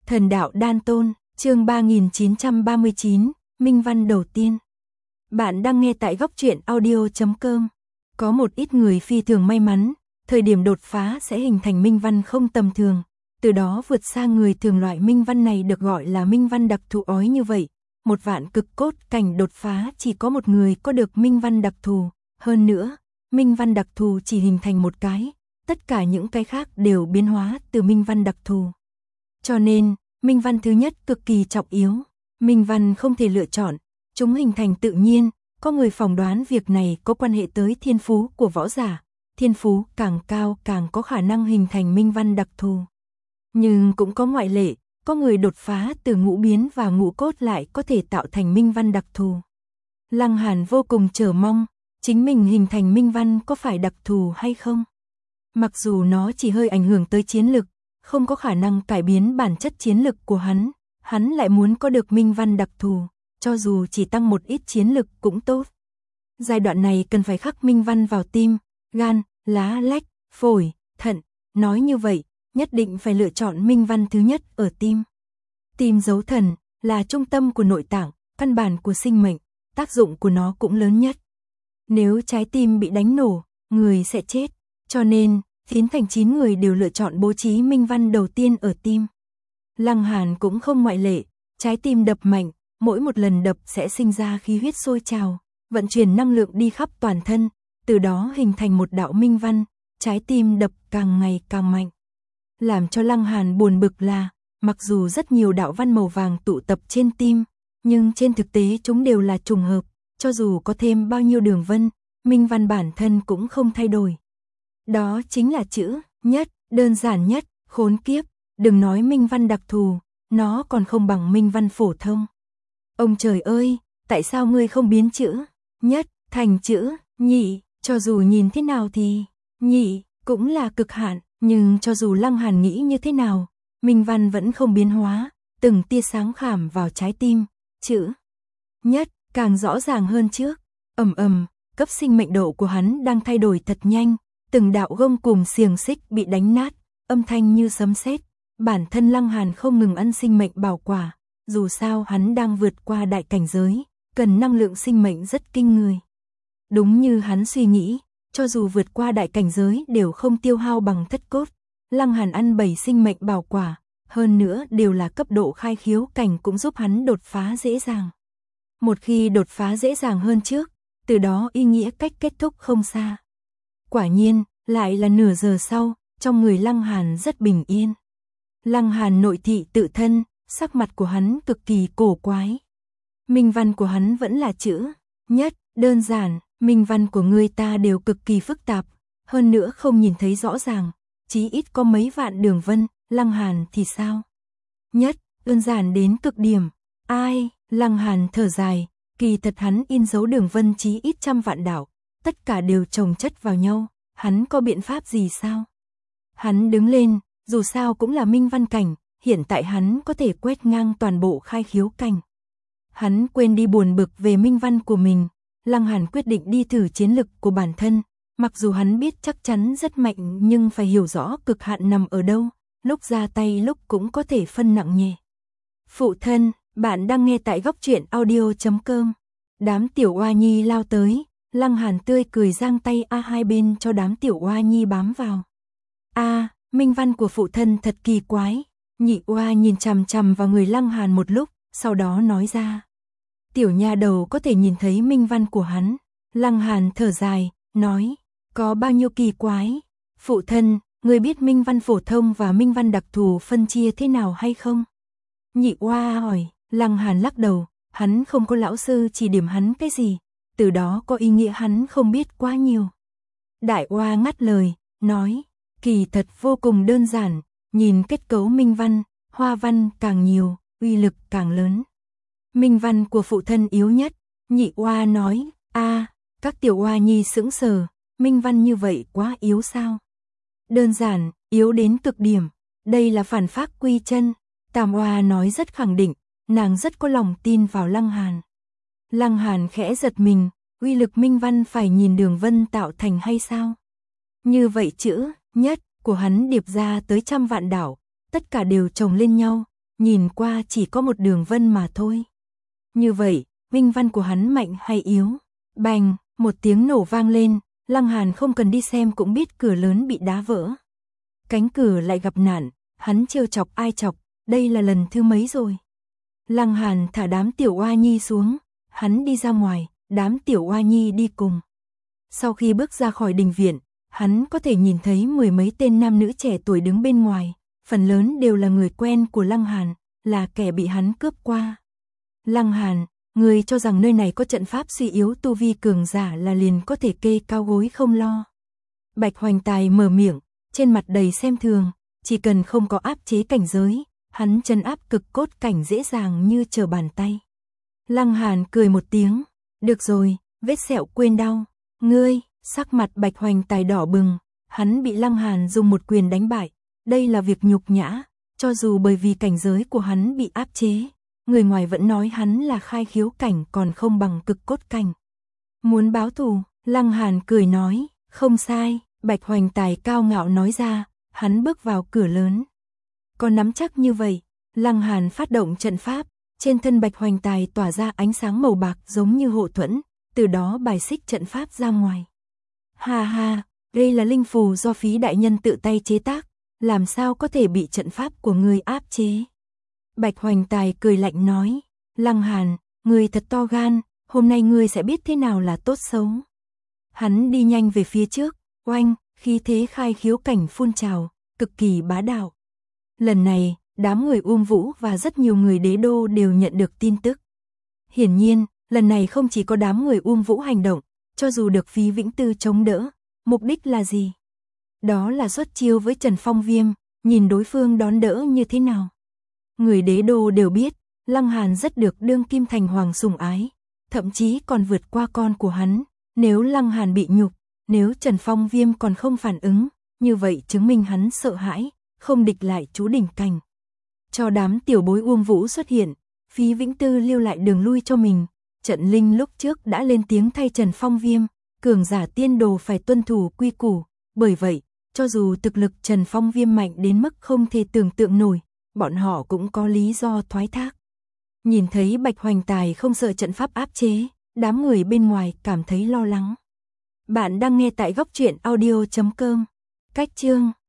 Thần đạo đan tôn, chương 3939, Minh văn đầu tiên. Bạn đang nghe tại góc truyện audio.com. Có một ít người phi thường may mắn, thời điểm đột phá sẽ hình thành minh văn không tầm thường, từ đó vượt xa người thường. Loại minh văn này được gọi là minh văn đặc thù ói như vậy. Một vạn cực cốt cảnh đột phá chỉ có một người có được minh văn đặc thù, hơn nữa, minh văn đặc thù chỉ hình thành một cái, tất cả những cái khác đều biến hóa từ minh văn đặc thù. Cho nên, minh văn thứ nhất cực kỳ trọng yếu, minh văn không thể lựa chọn, chúng hình thành tự nhiên, có người phỏng đoán việc này có quan hệ tới thiên phú của võ giả, thiên phú càng cao càng có khả năng hình thành minh văn đặc thù. Nhưng cũng có ngoại lệ, có người đột phá từ ngũ biến và ngũ cốt lại có thể tạo thành minh văn đặc thù. Lăng Hàn vô cùng chờ mong, chính mình hình thành minh văn có phải đặc thù hay không? Mặc dù nó chỉ hơi ảnh hưởng tới chiến lực, không có khả năng cải biến bản chất chiến lực của hắn lại muốn có được minh văn đặc thù, cho dù chỉ tăng một ít chiến lực cũng tốt. Giai đoạn này cần phải khắc minh văn vào tim, gan, lá lách, phổi, thận, nói như vậy, nhất định phải lựa chọn minh văn thứ nhất ở tim. Tim dấu thần, là trung tâm của nội tạng, căn bản của sinh mệnh, tác dụng của nó cũng lớn nhất. Nếu trái tim bị đánh nổ, người sẽ chết, cho nên, 9/9 người đều lựa chọn bố trí minh văn đầu tiên ở tim. Lăng Hàn cũng không ngoại lệ, trái tim đập mạnh, mỗi một lần đập sẽ sinh ra khí huyết sôi trào, vận chuyển năng lượng đi khắp toàn thân, từ đó hình thành một đạo minh văn, trái tim đập càng ngày càng mạnh. Làm cho Lăng Hàn buồn bực là, mặc dù rất nhiều đạo văn màu vàng tụ tập trên tim, nhưng trên thực tế chúng đều là trùng hợp, cho dù có thêm bao nhiêu đường vân, minh văn bản thân cũng không thay đổi. Đó chính là chữ nhất, đơn giản nhất, khốn kiếp, đừng nói minh văn đặc thù, nó còn không bằng minh văn phổ thông. Ông trời ơi, tại sao ngươi không biến chữ nhất thành chữ nhị, cho dù nhìn thế nào thì nhị cũng là cực hạn, nhưng cho dù Lăng Hàn nghĩ như thế nào, minh văn vẫn không biến hóa, từng tia sáng khảm vào trái tim, chữ nhất càng rõ ràng hơn trước. Cấp sinh mệnh độ của hắn đang thay đổi thật nhanh, từng đạo gông cùng xiềng xích bị đánh nát, âm thanh như sấm sét. Bản thân Lăng Hàn không ngừng ăn sinh mệnh bảo quả, dù sao hắn đang vượt qua đại cảnh giới, cần năng lượng sinh mệnh rất kinh người. Đúng như hắn suy nghĩ, cho dù vượt qua đại cảnh giới đều không tiêu hao bằng thất cốt. Lăng Hàn ăn 7 sinh mệnh bảo quả, hơn nữa đều là cấp độ khai khiếu cảnh cũng giúp hắn đột phá dễ dàng. Một khi đột phá dễ dàng hơn trước, từ đó ý nghĩa cách kết thúc không xa. Quả nhiên, lại là nửa giờ sau, trong người Lăng Hàn rất bình yên. Lăng Hàn nội thị tự thân, sắc mặt của hắn cực kỳ cổ quái. Minh văn của hắn vẫn là chữ nhất, đơn giản, minh văn của người ta đều cực kỳ phức tạp, hơn nữa không nhìn thấy rõ ràng, chí ít có mấy vạn đường vân. Lăng Hàn thì sao? Nhất, đơn giản đến cực điểm. Ai? Lăng Hàn thở dài, kỳ thật hắn in dấu đường vân chí ít trăm vạn đạo, tất cả đều chồng chất vào nhau, hắn có biện pháp gì sao? Hắn đứng lên, dù sao cũng là minh văn cảnh, hiện tại hắn có thể quét ngang toàn bộ khai khiếu cảnh. Hắn quên đi buồn bực về minh văn của mình, Lăng Hàn quyết định đi thử chiến lực của bản thân, mặc dù hắn biết chắc chắn rất mạnh nhưng phải hiểu rõ cực hạn nằm ở đâu, lúc ra tay lúc cũng có thể phân nặng nhẹ. Phụ thân, bạn đang nghe tại góc truyện audio.com. Đám tiểu oa nhi lao tới, Lăng Hàn tươi cười giang tay hai bên cho đám tiểu oa nhi bám vào. Minh văn của phụ thân thật kỳ quái. Nhị oa nhìn chằm chằm vào người Lăng Hàn một lúc, sau đó nói ra. Tiểu nha đầu có thể nhìn thấy minh văn của hắn. Lăng Hàn thở dài, nói, có bao nhiêu kỳ quái? Phụ thân, người biết minh văn phổ thông và minh văn đặc thù phân chia thế nào hay không? Nhị oa hỏi. Lăng Hàn lắc đầu, hắn không có lão sư chỉ điểm hắn cái gì, từ đó có ý nghĩa hắn không biết quá nhiều. Đại oa ngắt lời, nói, kỳ thật vô cùng đơn giản, nhìn kết cấu minh văn, hoa văn càng nhiều, uy lực càng lớn. Minh văn của phụ thân yếu nhất, nhị oa nói, các tiểu oa nhi sững sờ, minh văn như vậy quá yếu sao? Đơn giản, yếu đến cực điểm, đây là phản phác quy chân. Tam oa nói rất khẳng định, nàng rất có lòng tin vào Lăng Hàn. Lăng Hàn khẽ giật mình, uy lực minh văn phải nhìn đường vân tạo thành hay sao? Như vậy chữ nhất của hắn điệp ra tới trăm vạn đạo, tất cả đều chồng lên nhau, nhìn qua chỉ có một đường vân mà thôi. Như vậy, minh văn của hắn mạnh hay yếu? Bành, một tiếng nổ vang lên, Lăng Hàn không cần đi xem cũng biết cửa lớn bị đá vỡ. Cánh cửa lại gặp nạn, hắn trêu chọc ai chọc, đây là lần thứ mấy rồi. Lăng Hàn thả đám tiểu oa nhi xuống, hắn đi ra ngoài, đám tiểu oa nhi đi cùng. Sau khi bước ra khỏi đình viện, hắn có thể nhìn thấy mười mấy tên nam nữ trẻ tuổi đứng bên ngoài, phần lớn đều là người quen của Lăng Hàn, là kẻ bị hắn cướp qua. Lăng Hàn, người cho rằng nơi này có trận pháp suy yếu tu vi cường giả là liền có thể kê cao gối không lo. Bạch Hoành Tài mở miệng, trên mặt đầy xem thường, chỉ cần không có áp chế cảnh giới, hắn trấn áp cực cốt cảnh dễ dàng như trở bàn tay. Lăng Hàn cười một tiếng, được rồi, vết sẹo quên đau, ngươi, sắc mặt Bạch Hoành Tài đỏ bừng, hắn bị Lăng Hàn dùng một quyền đánh bại, đây là việc nhục nhã, cho dù bởi vì cảnh giới của hắn bị áp chế, người ngoài vẫn nói hắn là khai khiếu cảnh còn không bằng cực cốt cảnh. Muốn báo thù, Lăng Hàn cười nói, không sai, Bạch Hoành Tài cao ngạo nói ra, hắn bước vào cửa lớn. Có nắm chắc như vậy, Lăng Hàn phát động trận pháp, trên thân Bạch Hoành Tài tỏa ra ánh sáng màu bạc giống như hộ thuẫn, từ đó bài xích trận pháp ra ngoài. Ha ha, đây là linh phù do Phí đại nhân tự tay chế tác, làm sao có thể bị trận pháp của ngươi áp chế. Bạch Hoành Tài cười lạnh nói, Lăng Hàn, ngươi thật to gan, hôm nay ngươi sẽ biết thế nào là tốt xấu. Hắn đi nhanh về phía trước, oanh, khí thế khai khiếu cảnh phun trào, cực kỳ bá đạo. Lần này, đám người Vũ và rất nhiều người đế đô đều nhận được tin tức. Hiển nhiên, lần này không chỉ có đám người Vũ hành động, cho dù được Phí Vĩnh Tư chống đỡ, mục đích là gì? Đó là xuất chiêu với Trần Phong Viêm, nhìn đối phương đón đỡ như thế nào. Người đế đô đều biết, Lăng Hàn rất được đương kim thành hoàng sủng ái, thậm chí còn vượt qua con của hắn. Nếu Lăng Hàn bị nhục, nếu Trần Phong Viêm còn không phản ứng, như vậy chứng minh hắn sợ hãi, không địch lại chú đỉnh cảnh. Cho đám tiểu bối Vũ xuất hiện, Phí Vĩnh Tư lưu lại đường lui cho mình. Trận Linh lúc trước đã lên tiếng thay Trần Phong Viêm, cường giả tiên đồ phải tuân thủ quy củ, bởi vậy, cho dù thực lực Trần Phong Viêm mạnh đến mức không thể tưởng tượng nổi, bọn họ cũng có lý do thoái thác. Nhìn thấy Bạch Hoành Tài không sợ trận pháp áp chế, đám người bên ngoài cảm thấy lo lắng. Bạn đang nghe tại góc truyện audio.com. Cách chương